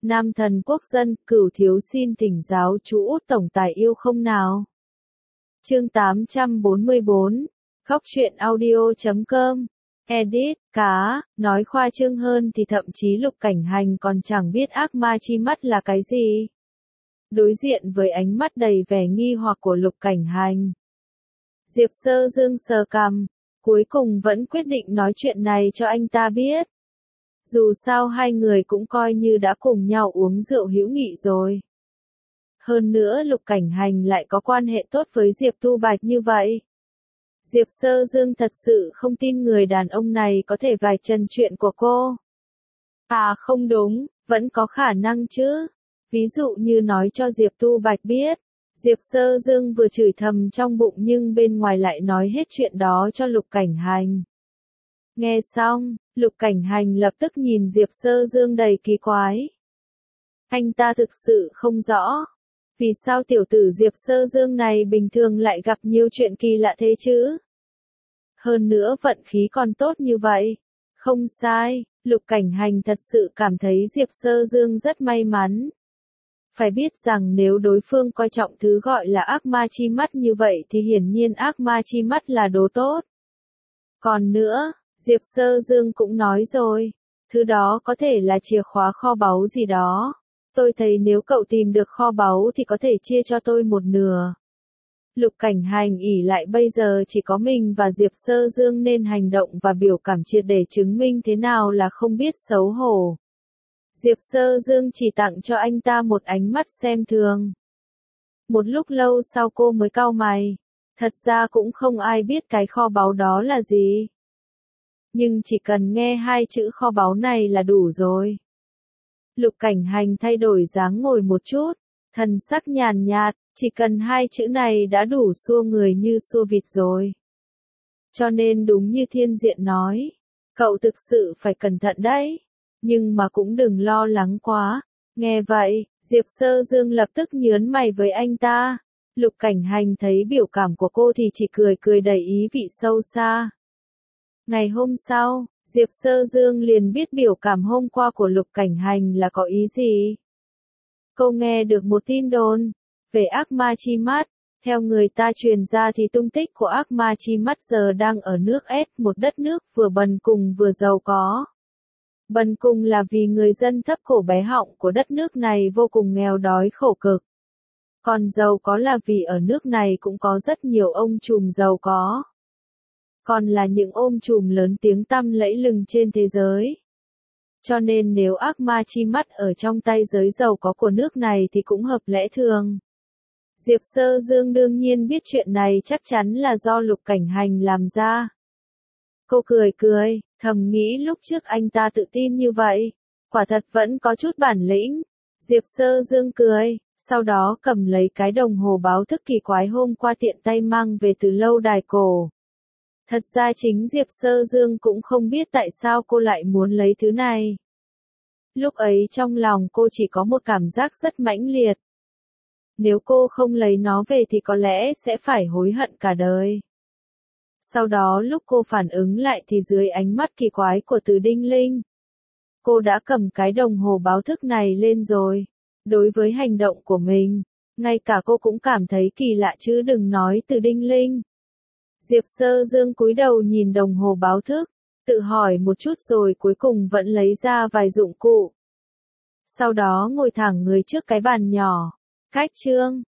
Nam thần quốc dân, Cửu thiếu xin thỉnh giáo chú Út tổng tài yêu không nào. Chương 844, Khóc truyện audio.com. Edit, cá, nói khoa trương hơn thì thậm chí Lục Cảnh Hành còn chẳng biết ác ma chi mắt là cái gì. Đối diện với ánh mắt đầy vẻ nghi hoặc của Lục Cảnh Hành, Diệp Sơ Dương sờ cằm, cuối cùng vẫn quyết định nói chuyện này cho anh ta biết. Dù sao hai người cũng coi như đã cùng nhau uống rượu hữu nghị rồi. Hơn nữa Lục Cảnh Hành lại có quan hệ tốt với Diệp Tu Bạch như vậy. Diệp Sơ Dương thật sự không tin người đàn ông này có thể vạch trần chuyện của cô. À không đúng, vẫn có khả năng chứ. Ví dụ như nói cho Diệp Tu Bạch biết. Diệp Sơ Dương vừa chửi thầm trong bụng nhưng bên ngoài lại nói hết chuyện đó cho Lục Cảnh Hành. Nghe xong, Lục Cảnh Hành lập tức nhìn Diệp Sơ Dương đầy kỳ quái. Anh ta thực sự không rõ. Vì sao tiểu tử Diệp Sơ Dương này bình thường lại gặp nhiều chuyện kỳ lạ thế chứ? Hơn nữa vận khí còn tốt như vậy. Không sai, Lục Cảnh Hành thật sự cảm thấy Diệp Sơ Dương rất may mắn. Phải biết rằng nếu đối phương coi trọng thứ gọi là ác ma chi mắt như vậy thì hiển nhiên ác ma chi mắt là đồ tốt. Còn nữa, Diệp Sơ Dương cũng nói rồi, thứ đó có thể là chìa khóa kho báu gì đó. Tôi thấy nếu cậu tìm được kho báu thì có thể chia cho tôi một nửa. Lục Cảnh Hành ỷ lại bây giờ chỉ có mình và Diệp Sơ Dương nên hành động và biểu cảm triệt để chứng minh thế nào là không biết xấu hổ. Diệp Sơ Dương chỉ tặng cho anh ta một ánh mắt xem thường. Một lúc lâu sau cô mới cau mày. Thật ra cũng không ai biết cái kho báu đó là gì. Nhưng chỉ cần nghe hai chữ kho báu này là đủ rồi. Lục Cảnh Hành thay đổi dáng ngồi một chút, thần sắc nhàn nhạt, chỉ cần hai chữ này đã đủ xua người như xua vịt rồi. Cho nên đúng như Thiên Diện nói, cậu thực sự phải cẩn thận đấy, nhưng mà cũng đừng lo lắng quá. Nghe vậy, Diệp Sơ Dương lập tức nhớn mày với anh ta. Lục Cảnh Hành thấy biểu cảm của cô thì chỉ cười cười đầy ý vị sâu xa. Ngày hôm sau, Diệp Sơ Dương liền biết biểu cảm hôm qua của Lục Cảnh Hành là có ý gì. Cô nghe được một tin đồn về ác ma chi mắt. Theo người ta truyền ra thì tung tích của ác ma chi mắt giờ đang ở nước S, một đất nước vừa bần cùng vừa giàu có. Bần cùng là vì người dân thấp cổ bé họng của đất nước này vô cùng nghèo đói khổ cực. Còn giàu có là vì ở nước này cũng có rất nhiều ông trùm giàu có. Còn là những ông trùm lớn tiếng tăm lẫy lừng trên thế giới. Cho nên nếu ác ma chi mắt ở trong tay giới giàu có của nước này thì cũng hợp lẽ thường. Diệp Sơ Dương đương nhiên biết chuyện này chắc chắn là do Lục Cảnh Hành làm ra. Cô cười cười, thầm nghĩ lúc trước anh ta tự tin như vậy, quả thật vẫn có chút bản lĩnh. Diệp Sơ Dương cười, sau đó cầm lấy cái đồng hồ báo thức kỳ quái hôm qua tiện tay mang về từ lâu đài cổ. Thật ra chính Diệp Sơ Dương cũng không biết tại sao cô lại muốn lấy thứ này. Lúc ấy trong lòng cô chỉ có một cảm giác rất mãnh liệt. Nếu cô không lấy nó về thì có lẽ sẽ phải hối hận cả đời. Sau đó lúc cô phản ứng lại thì dưới ánh mắt kỳ quái của Từ Đinh Linh, cô đã cầm cái đồng hồ báo thức này lên rồi. Đối với hành động của mình, ngay cả cô cũng cảm thấy kỳ lạ chứ đừng nói Từ Đinh Linh. Diệp Sơ Dương cúi đầu nhìn đồng hồ báo thức, tự hỏi một chút rồi cuối cùng vẫn lấy ra vài dụng cụ. Sau đó ngồi thẳng người trước cái bàn nhỏ, cách chương.